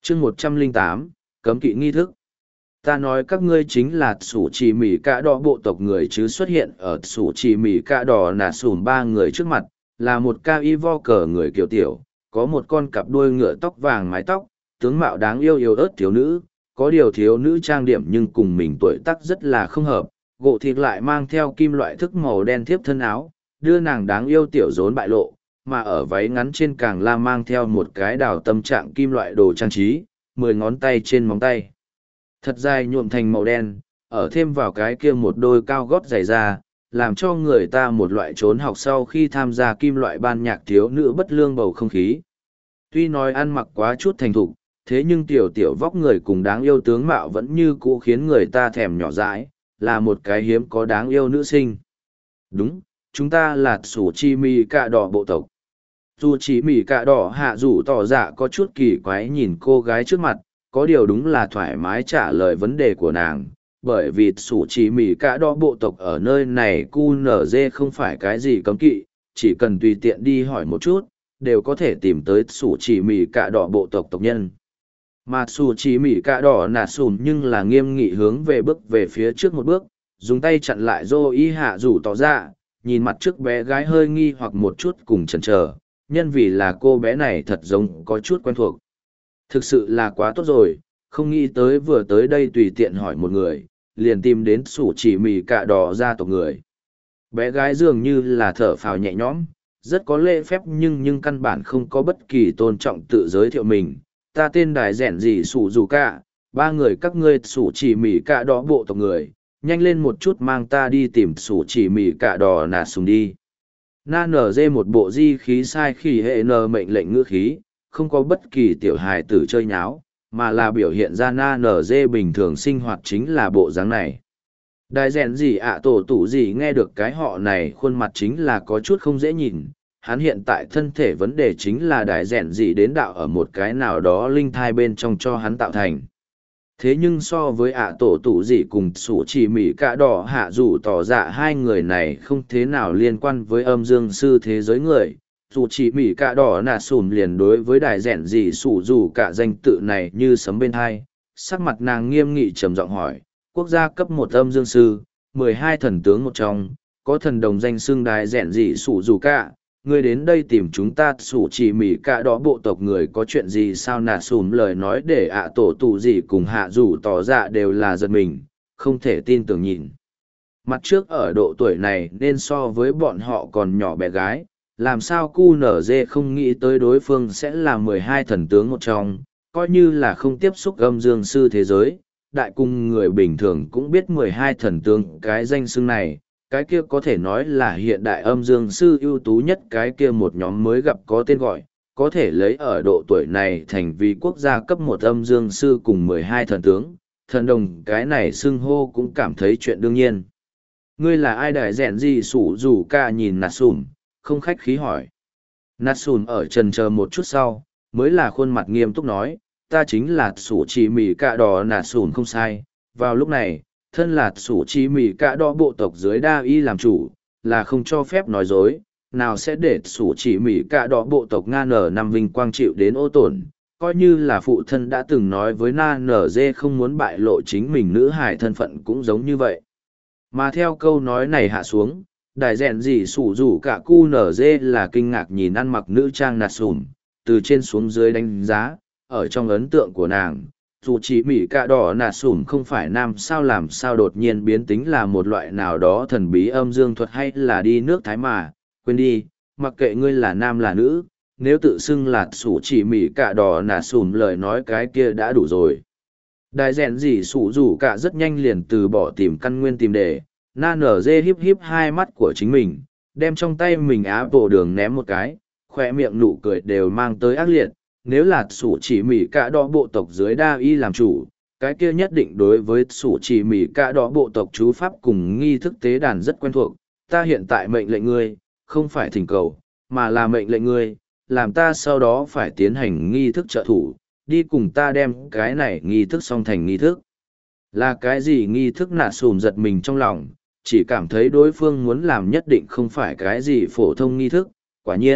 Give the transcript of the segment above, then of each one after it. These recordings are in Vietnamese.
chương 108, cấm kỵ nghi thức. Ta nói các ngươi chính là sủ chỉ mỉ cả đỏ bộ tộc người chứ. Xuất hiện ở sủ chỉ mỉ cả đỏ nà sùn ba người trước mặt, là một ca y vo cờ người kiểu tiểu, có một con cặp đuôi ngựa tóc vàng mái tóc, tướng mạo đáng yêu yếu ớt thiếu nữ, có điều thiếu nữ trang điểm nhưng cùng mình tuổi tác rất là không hợp, gỗ thịt lại mang theo kim loại thức màu đen thiếp thân áo, đưa nàng đáng yêu tiểu rốn bại lộ, mà ở váy ngắn trên càng la mang theo một cái đào tâm trạng kim loại đồ trang trí, 10 ngón tay trên móng tay. Thật dài nhuộm thành màu đen, ở thêm vào cái kia một đôi cao gót dày da, làm cho người ta một loại trốn học sau khi tham gia kim loại ban nhạc thiếu nữ bất lương bầu không khí. Tuy nói ăn mặc quá chút thành thục, thế nhưng tiểu tiểu vóc người cùng đáng yêu tướng mạo vẫn như cũ khiến người ta thèm nhỏ dãi, là một cái hiếm có đáng yêu nữ sinh. Đúng, chúng ta là sủ chi mì cạ đỏ bộ tộc. Dù chỉ mì cạ đỏ hạ rủ tỏ dạ có chút kỳ quái nhìn cô gái trước mặt, có điều đúng là thoải mái trả lời vấn đề của nàng, bởi vì sủ chỉ mì cạ đỏ bộ tộc ở nơi này QNZ không phải cái gì cấm kỵ, chỉ cần tùy tiện đi hỏi một chút, đều có thể tìm tới sủ chỉ mì cạ đỏ bộ tộc tộc nhân. Mà sủ chỉ mì cạ đỏ nà sùn nhưng là nghiêm nghị hướng về bước về phía trước một bước, dùng tay chặn lại dô y hạ rủ tỏ ra, nhìn mặt trước bé gái hơi nghi hoặc một chút cùng chần chờ, nhân vì là cô bé này thật giống có chút quen thuộc. Thực sự là quá tốt rồi, không nghĩ tới vừa tới đây tùy tiện hỏi một người, liền tìm đến sủ chỉ mì cạ đỏ gia tộc người. Bé gái dường như là thở phào nhẹ nhõm, rất có lễ phép nhưng căn bản không có bất kỳ tôn trọng tự giới thiệu mình. Ta tên đài rẻn gì sủ dù cả, ba người các ngươi sủ chỉ mì cạ đỏ bộ tộc người, nhanh lên một chút mang ta đi tìm sủ chỉ mì cạ đỏ nà sùng đi. Na nở dê một bộ di khí sai khi hệ nờ mệnh lệnh ngữ khí, không có bất kỳ tiểu hài tử chơi nháo, mà là biểu hiện ra na nở dê bình thường sinh hoạt chính là bộ dáng này. Đại rèn gì ạ tổ tủ gì nghe được cái họ này khuôn mặt chính là có chút không dễ nhìn, hắn hiện tại thân thể vấn đề chính là đại rèn gì đến đạo ở một cái nào đó linh thai bên trong cho hắn tạo thành. Thế nhưng so với ạ tổ tủ gì cùng sủ chỉ mỉ cạ đỏ hạ rủ tỏ dạ hai người này không thế nào liên quan với âm dương sư thế giới người, dù chỉ mỉ cạ đỏ nà sùm liền đối với đại rẻn gì sủ dù cả danh tự này như sấm bên hai, sắc mặt nàng nghiêm nghị trầm giọng hỏi, quốc gia cấp một âm dương sư, 12 thần tướng một trong, có thần đồng danh xưng đại rẻn gì sủ dù cả, ngươi đến đây tìm chúng ta sủ chỉ mỉ cạ đỏ bộ tộc người có chuyện gì sao nà sùm lời nói để ạ tổ tù gì cùng hạ rủ tỏ dạ đều là giật mình, không thể tin tưởng nhìn. Mặt trước ở độ tuổi này nên so với bọn họ còn nhỏ bé gái, làm sao QNZ không nghĩ tới đối phương sẽ là 12 thần tướng một trong, coi như là không tiếp xúc âm dương sư thế giới, đại cung người bình thường cũng biết 12 thần tướng cái danh xưng này, cái kia có thể nói là hiện đại âm dương sư ưu tú nhất cái kia một nhóm mới gặp có tên gọi, có thể lấy ở độ tuổi này thành vì quốc gia cấp một âm dương sư cùng 12 thần tướng, thần đồng cái này xưng hô cũng cảm thấy chuyện đương nhiên. Ngươi là ai đại rèn gì sủ rủ ca nhìn nạt sùm, không khách khí hỏi. Nạt sùm ở trần chờ một chút sau, mới là khuôn mặt nghiêm túc nói, ta chính là sủ chỉ mì cạ đỏ nạt sùm không sai, vào lúc này thân là sủ chi mì cạ đỏ bộ tộc dưới đa y làm chủ, là không cho phép nói dối, nào sẽ để sủ chỉ mì cạ đỏ bộ tộc Nga nở năm vinh quang chịu đến ô tổn, coi như là phụ thân đã từng nói với na nở dê không muốn bại lộ chính mình nữ hài thân phận cũng giống như vậy. Mà theo câu nói này hạ xuống, đại rèn gì sủ rủ cả cu nở dê là kinh ngạc nhìn ăn mặc nữ trang nạt sùm, từ trên xuống dưới đánh giá, ở trong ấn tượng của nàng. Dù chỉ mỉ cạ đỏ nà sủm không phải nam sao làm sao đột nhiên biến tính là một loại nào đó thần bí âm dương thuật hay là đi nước thái mà, quên đi, mặc kệ ngươi là nam là nữ, nếu tự xưng là sủ chỉ mỉ cạ đỏ nà sủm lời nói cái kia đã đủ rồi. Đại rèn gì sủ rủ cả rất nhanh liền từ bỏ tìm căn nguyên tìm đề, na nở dê híp híp hai mắt của chính mình, đem trong tay mình á bộ đường ném một cái, khoe miệng nụ cười đều mang tới ác liệt. Nếu là sủ chỉ mỉ cạ đỏ bộ tộc dưới đa y làm chủ, cái kia nhất định đối với sủ chỉ mỉ cạ đỏ bộ tộc chú pháp cùng nghi thức tế đàn rất quen thuộc. Ta hiện tại mệnh lệnh ngươi, không phải thỉnh cầu, mà là mệnh lệnh ngươi, làm ta sau đó phải tiến hành nghi thức trợ thủ, đi cùng ta đem cái này nghi thức xong thành nghi thức. Là cái gì nghi thức nạt sùm giật mình trong lòng, chỉ cảm thấy đối phương muốn làm nhất định không phải cái gì phổ thông nghi thức, quả nhiên.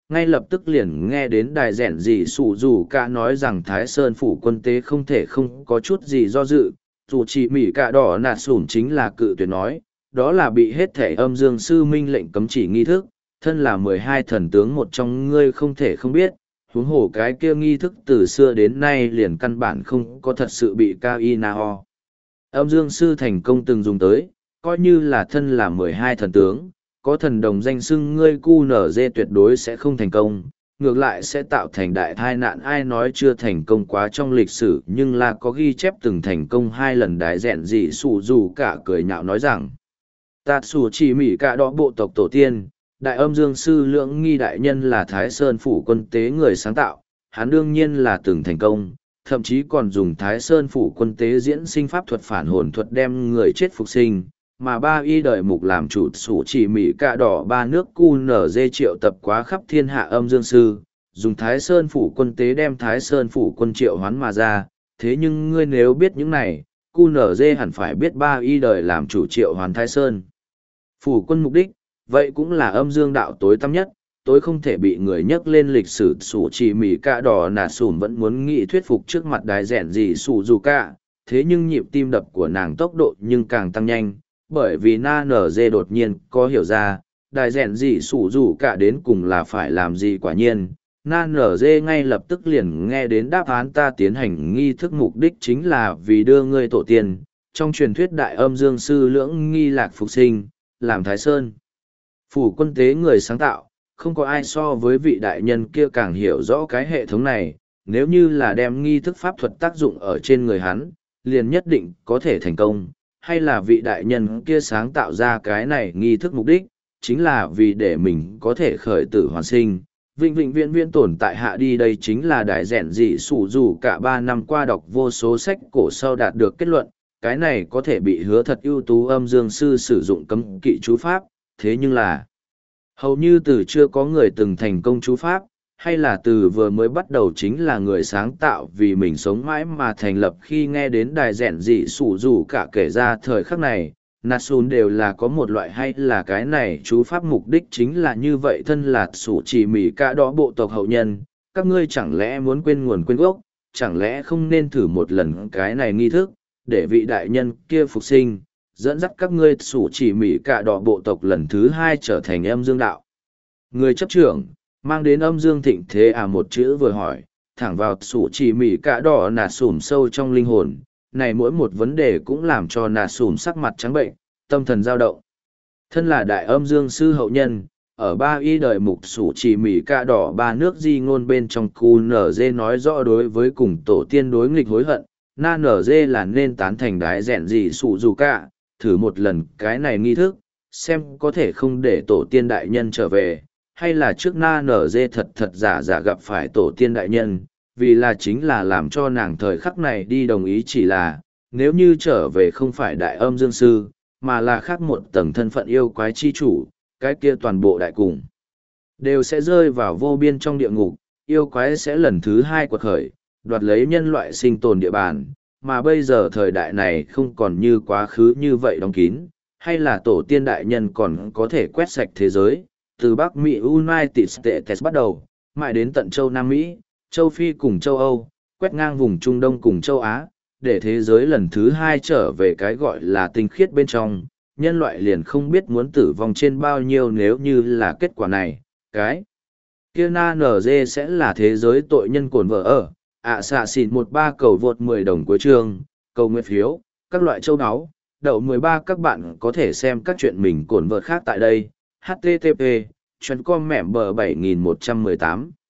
ngay lập tức liền nghe đến đài rẻn gì sủ dù cả nói rằng Thái Sơn phủ quân tế không thể không có chút gì do dự, dù chỉ mỉ cả đỏ nạt sủn chính là cự tuyệt nói, đó là bị hết thể âm dương sư minh lệnh cấm chỉ nghi thức, thân là 12 thần tướng một trong ngươi không thể không biết, huống hồ cái kia nghi thức từ xưa đến nay liền căn bản không có thật sự bị cao y na ho. Âm dương sư thành công từng dùng tới, coi như là thân là 12 thần tướng, có thần đồng danh xưng ngươi cu nở dê tuyệt đối sẽ không thành công, ngược lại sẽ tạo thành đại tai nạn ai nói chưa thành công quá trong lịch sử nhưng là có ghi chép từng thành công 2 lần đái rẹn dị sủ dù cả cười nhạo nói rằng. Tạt sủ chỉ mỉ cả đó bộ tộc tổ tiên, đại âm dương sư lưỡng nghi đại nhân là Thái Sơn phủ quân tế người sáng tạo, hắn đương nhiên là từng thành công, thậm chí còn dùng Thái Sơn phủ quân tế diễn sinh pháp thuật phản hồn thuật đem người chết phục sinh, mà ba y đời mục làm chủ sủ chỉ mỹ cạ đỏ ba nước cu nở dê triệu tập quá khắp thiên hạ âm dương sư, dùng Thái Sơn phủ quân tế đem Thái Sơn phủ quân triệu hoán mà ra, thế nhưng ngươi nếu biết những này, cu nở dê hẳn phải biết ba y đời làm chủ triệu hoán Thái Sơn phủ quân mục đích, vậy cũng là âm dương đạo tối tăm nhất, tối không thể bị người nhắc lên lịch sử sủ chỉ mỉ cạ đỏ nà sùm vẫn muốn nghị thuyết phục trước mặt đái rẻn gì sủ dù cả, thế nhưng nhịp tim đập của nàng tốc độ nhưng càng tăng nhanh, bởi vì na nở dê đột nhiên có hiểu ra, đài rèn gì sủ dù cả đến cùng là phải làm gì quả nhiên. Na nở dê ngay lập tức liền nghe đến đáp án ta tiến hành nghi thức mục đích chính là vì đưa ngươi tổ tiên, trong truyền thuyết đại âm dương sư lưỡng nghi lạc phục sinh, làm Thái Sơn. Phủ quân tế người sáng tạo, không có ai so với vị đại nhân kia càng hiểu rõ cái hệ thống này, nếu như là đem nghi thức pháp thuật tác dụng ở trên người hắn, liền nhất định có thể thành công, hay là vị đại nhân kia sáng tạo ra cái này nghi thức mục đích, chính là vì để mình có thể khởi tử hoàn sinh, vĩnh vĩnh viễn viễn tồn tại hạ đi đây chính là đại rèn dị sủ dù cả 3 năm qua đọc vô số sách cổ sau đạt được kết luận, cái này có thể bị hứa thật ưu tú âm dương sư sử dụng cấm kỵ chú pháp, thế nhưng là hầu như từ chưa có người từng thành công chú pháp, hay là từ vừa mới bắt đầu chính là người sáng tạo vì mình sống mãi mà thành lập khi nghe đến đài rèn dị sủ dù cả kể ra thời khắc này, Natsun đều là có một loại hay là cái này chú pháp mục đích chính là như vậy thân là sủ chỉ mỉ cả đó bộ tộc hậu nhân, các ngươi chẳng lẽ muốn quên nguồn quên gốc, chẳng lẽ không nên thử một lần cái này nghi thức, để vị đại nhân kia phục sinh, dẫn dắt các ngươi sủ chỉ mỉ cả đỏ bộ tộc lần thứ 2 trở thành âm dương đạo. Người chấp trưởng, mang đến âm dương thịnh thế một chữ vừa hỏi, thẳng vào sủ chỉ mỉ cả đỏ nà sủm sâu trong linh hồn, này mỗi một vấn đề cũng làm cho nà sủm sắc mặt trắng bệnh, tâm thần dao động. Thân là đại âm dương sư hậu nhân, ở ba y đời mục sủ chỉ mỉ cả đỏ ba nước di ngôn bên trong cu nở dê nói rõ đối với cùng tổ tiên đối nghịch hối hận, na nở dê là nên tán thành đái rèn gì sủ dù cả, thử một lần cái này nghi thức, xem có thể không để tổ tiên đại nhân trở về, hay là trước na nở dê thật thật giả giả gặp phải tổ tiên đại nhân, vì là chính là làm cho nàng thời khắc này đi đồng ý chỉ là, nếu như trở về không phải đại âm dương sư, mà là khác một tầng thân phận yêu quái chi chủ, cái kia toàn bộ đại cùng đều sẽ rơi vào vô biên trong địa ngục, yêu quái sẽ lần thứ 2 quật khởi, đoạt lấy nhân loại sinh tồn địa bàn, mà bây giờ thời đại này không còn như quá khứ như vậy đóng kín, hay là tổ tiên đại nhân còn có thể quét sạch thế giới, từ Bắc Mỹ United States bắt đầu, mãi đến tận châu Nam Mỹ, châu Phi cùng châu Âu, quét ngang vùng Trung Đông cùng châu Á, để thế giới lần thứ 2 trở về cái gọi là tinh khiết bên trong, nhân loại liền không biết muốn tử vong trên bao nhiêu nếu như là kết quả này, cái kia na nở dê sẽ là thế giới tội nhân cồn vợ ở, xạ xỉn 13 cầu vượt 10 đồng cuối chương, cầu nguyện phiếu, các loại châu áo, đậu 13 các bạn có thể xem các chuyện mình cồn vợt khác tại đây, http, chuyên com mẻm bờ 7118.